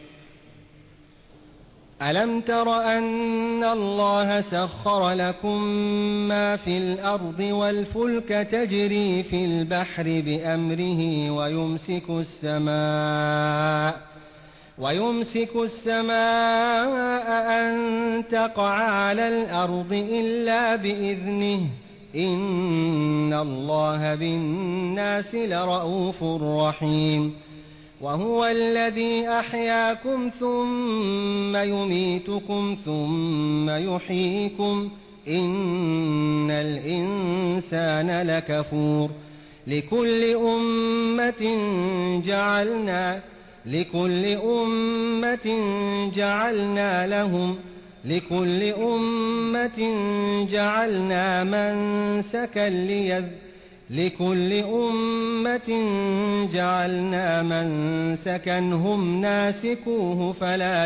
ألم تر أن الله سخر لكم ما في الأرض والفلك تجري في البحر بأمره ويمسك السماء ويمسك السماء أن تقع على الأرض إلا بإذنه إن الله بالناس لرءوف رحيم. وهو الذي أحياكم ثم يميتكم ثم يحييكم إن الإنسان لكفور. لكل أمة جعلنا لكل أمة جعلنا لهم لكل أمة جعلنا منسكا ليذ لكل أمة جعلنا منسكا هم ناسكوه فلا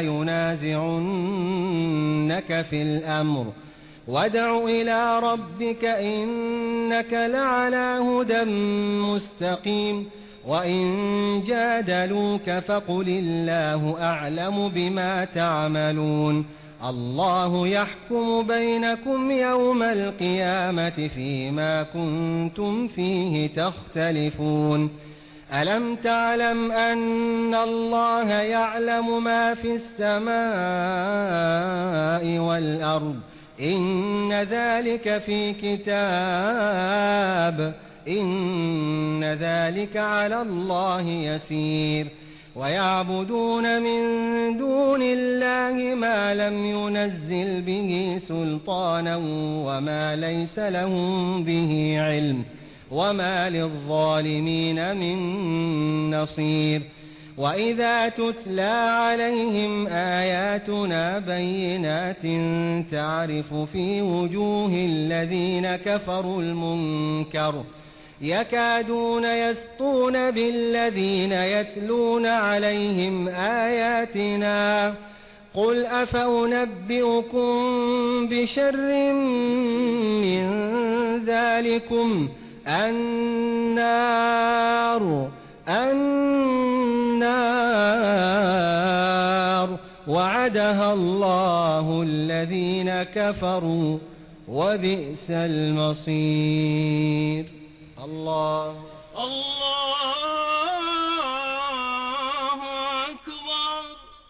ينازعنك في الأمر وادع إلى ربك إنك لعلى هدى مستقيم. وإن جادلوك فقل الله أعلم بما تعملون. الله يحكم بينكم يوم القيامة فيما كنتم فيه تختلفون. ألم تعلم أن الله يعلم ما في السماء والأرض إن ذلك في كتاب إن ذلك على الله يسير ويعبدون من دون الله ما لم ينزل به سلطانا وما ليس لهم به علم وما للظالمين من نصير وإذا تتلى عليهم آياتنا بينات تعرف في وجوه الذين كفروا المنكر يكادون يسطون بالذين يتلون عليهم آياتنا قل أفأنبئكم بشر من ذلكم النار النار وعدها الله الذين كفروا وبئس المصير. الله الله أكبر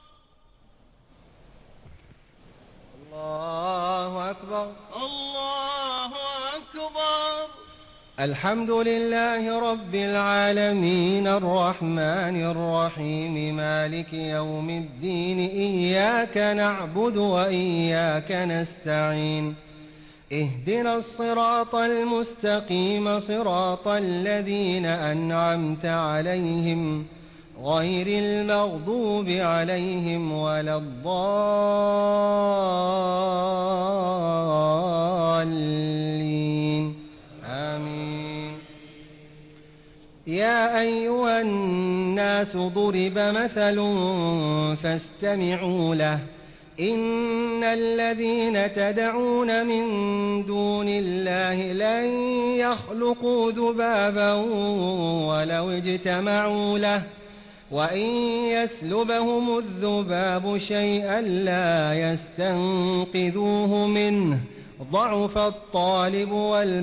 الله أكبر الله أكبر. الحمد لله رب العالمين الرحمن الرحيم مالك يوم الدين إياك نعبد وإياك نستعين اهدنا الصراط المستقيم صراط الذين أنعمت عليهم غير المغضوب عليهم ولا الضالين آمين. يا أيها الناس ضرب مثل فاستمعوا له إن الذين تدعون من دون الله لن يخلقوا ذبابا ولو اجتمعوا له وإن يسلبهم الذباب شيئا لا يستنقذوه منه ضعف الطالب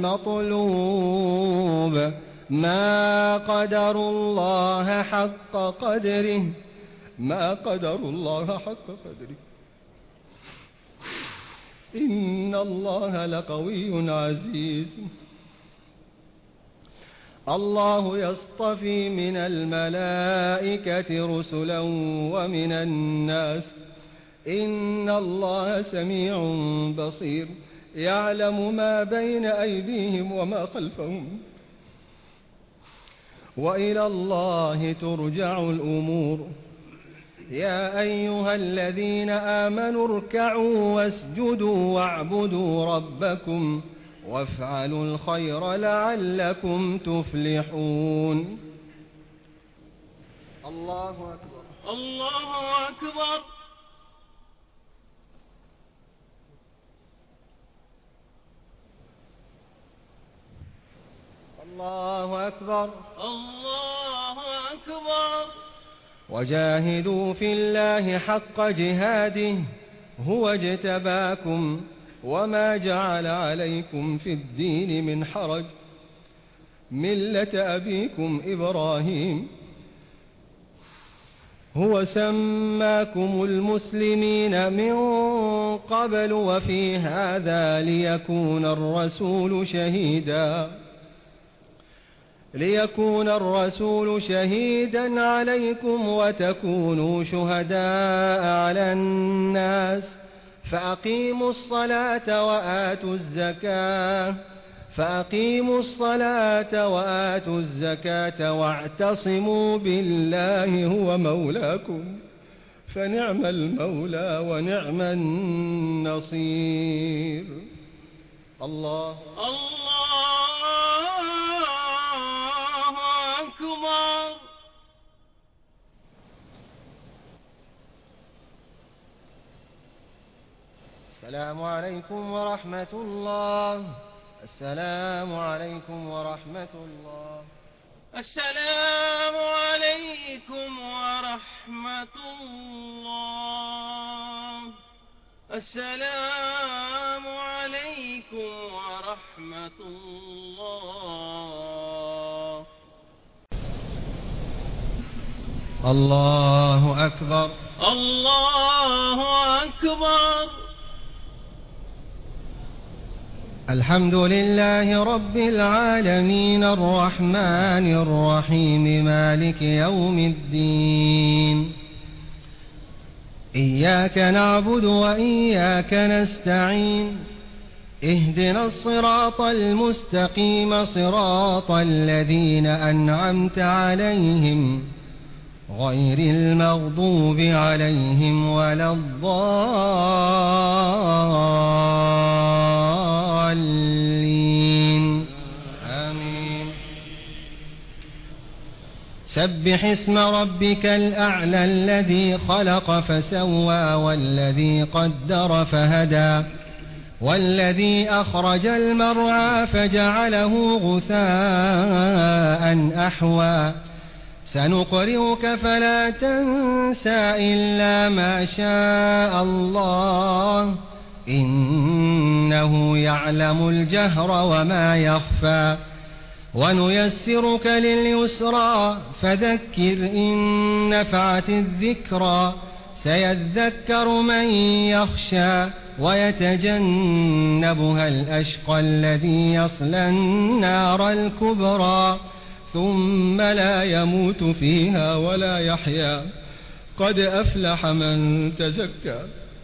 والمطلوب ما قدروا الله حق قدره ما قدروا الله حق قدره إن الله لقوي عزيز. الله يصطفي من الملائكة رسلا ومن الناس إن الله سميع بصير يعلم ما بين أيديهم وما خلفهم وإلى الله ترجع الأمور. يا أيها الذين آمنوا اركعوا واسجدوا واعبدوا ربكم وافعلوا الخير لعلكم تفلحون. الله أكبر الله أكبر. الله أكبر الله أكبر. وجاهدوا في الله حق جهاده هو اجتباكم وما جعل عليكم في الدين من حرج ملة أبيكم إبراهيم هو سماكم المسلمين من قبل وفي هذا ليكون الرسول شهيدا ليكون الرسول شهيدا عليكم وتكونوا شهداء على الناس فأقيموا الصلاة وآتوا الزكاة فأقيموا الصلاة وآتوا الزكاة واعتصموا بالله هو مولاكم فنعم المولى ونعم النصير. الله الله أكبر. السلام عليكم ورحمة الله. السلام عليكم ورحمة الله. السلام عليكم ورحمة الله. السلام عليكم ورحمة الله. الله أكبر. الله أكبر. الحمد لله رب العالمين الرحمن الرحيم مالك يوم الدين. إياك نعبد وإياك نستعين. اهدنا الصراط المستقيم صراط الذين أنعمت عليهم غير المغضوب عليهم ولا الضالين. آمين. سبح اسم ربك الأعلى الذي خلق فسوى والذي قدر فهدى والذي أخرج المرعى فجعله غثاء أحوى سنقرئك فلا تنسى إلا ما شاء الله إنه يعلم الجهر وما يخفى ونيسرك لليسرى فذكر إن نفعت الذكرى سيذكر من يخشى ويتجنبها الأشقى الذي يصلى النار الكبرى ثم لا يموت فيها ولا يحيا قد أفلح من تزكى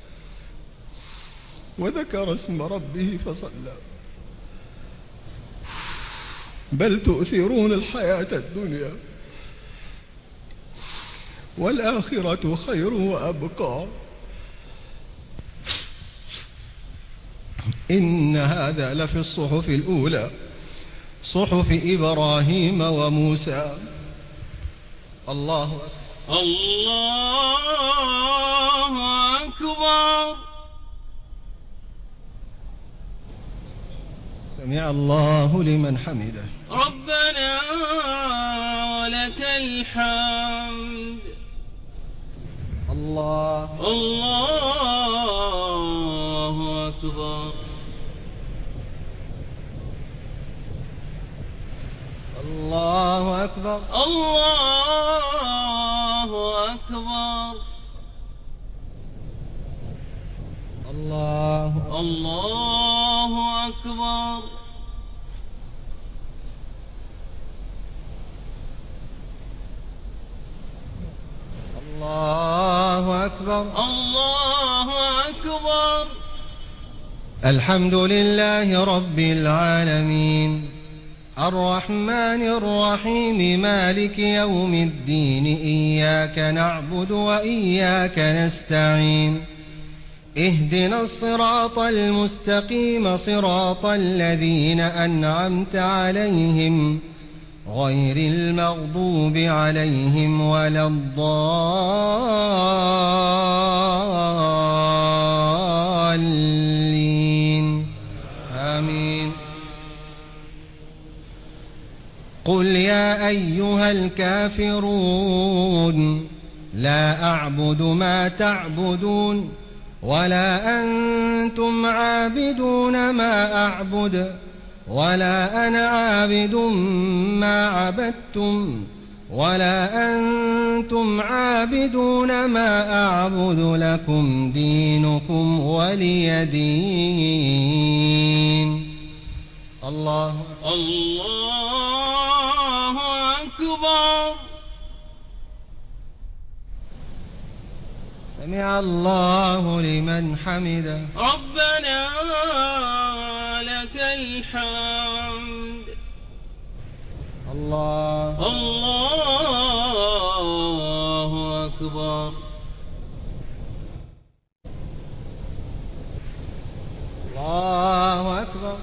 وذكر اسم ربه فصلى بل تؤثرون الحياة الدنيا والآخرة خير وأبقى إن هذا لفي الصحف الأولى صحف إبراهيم وموسى. الله أكبر. الله أكبر. سمع الله لمن حمده. ربنا ولك الحمد. الله الله أكبر. الله أكبر. الله أكبر. الله الله أكبر. الله أكبر. الله أكبر. الحمد لله رب العالمين الرحمن الرحيم مالك يوم الدين إياك نعبد وإياك نستعين اهدنا الصراط المستقيم صراط الذين أنعمت عليهم غير المغضوب عليهم ولا الضالين. آمين. قل يا أيها الكافرون لا أعبد ما تعبدون ولا أنتم عابدون ما أعبد ولا أنا عابد ما عبدتم ولا أنتم عابدون ما أعبد لكم دينكم ولي دين. الله الله أكبر. سمع الله لمن حمده. ربنا لك الحمد. الله الله أكبر. الله أكبر.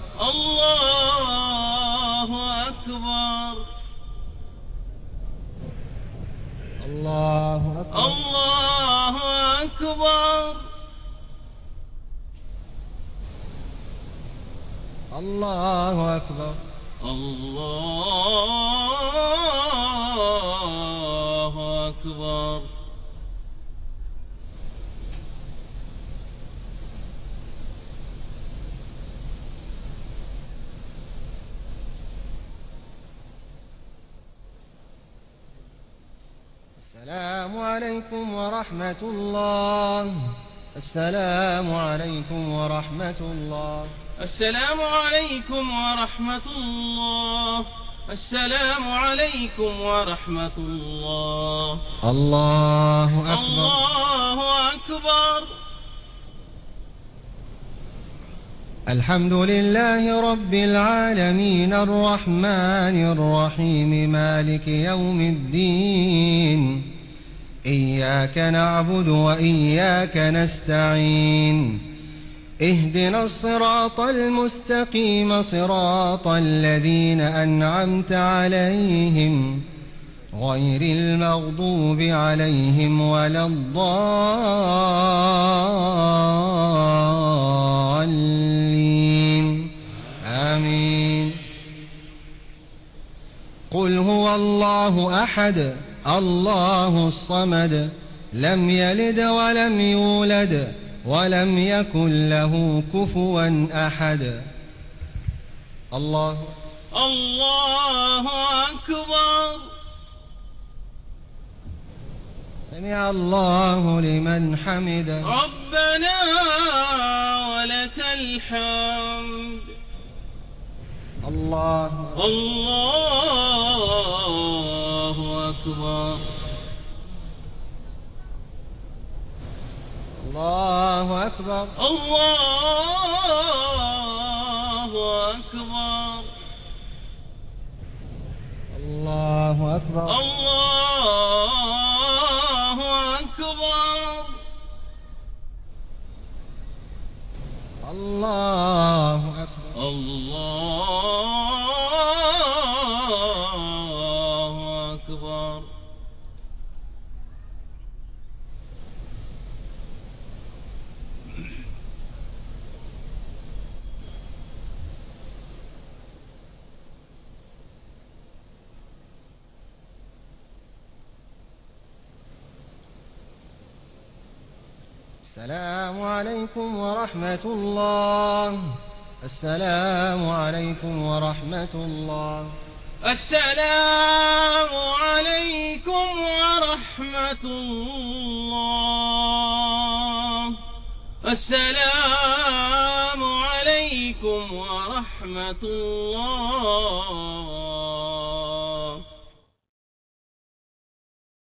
الله أكبر. الله أكبر. الله أكبر. الله أكبر. الله أكبر. السلام عليكم ورحمة الله. السلام عليكم ورحمة الله. السلام عليكم ورحمة الله. السلام عليكم ورحمة الله. الله أكبر. الله أكبر. الحمد لله رب العالمين الرحمن الرحيم مالك يوم الدين. إياك نعبد وإياك نستعين. اهدنا الصراط المستقيم صراط الذين أنعمت عليهم غير المغضوب عليهم ولا الضالين. آمين. قل هو الله أحد الله الصمد لم يلد ولم يولد ولم يكن له كفوا أحد. الله الله أكبر. سمع الله لمن حمده. ربنا ولك الحمد. الله الله أكبر. الله أكبر. الله أكبر. الله أكبر. الله أكبر. الله أكبر. الله أكبر. السلام عليكم ورحمة الله. السلام عليكم ورحمة الله. السلام عليكم ورحمة الله. السلام عليكم ورحمة الله.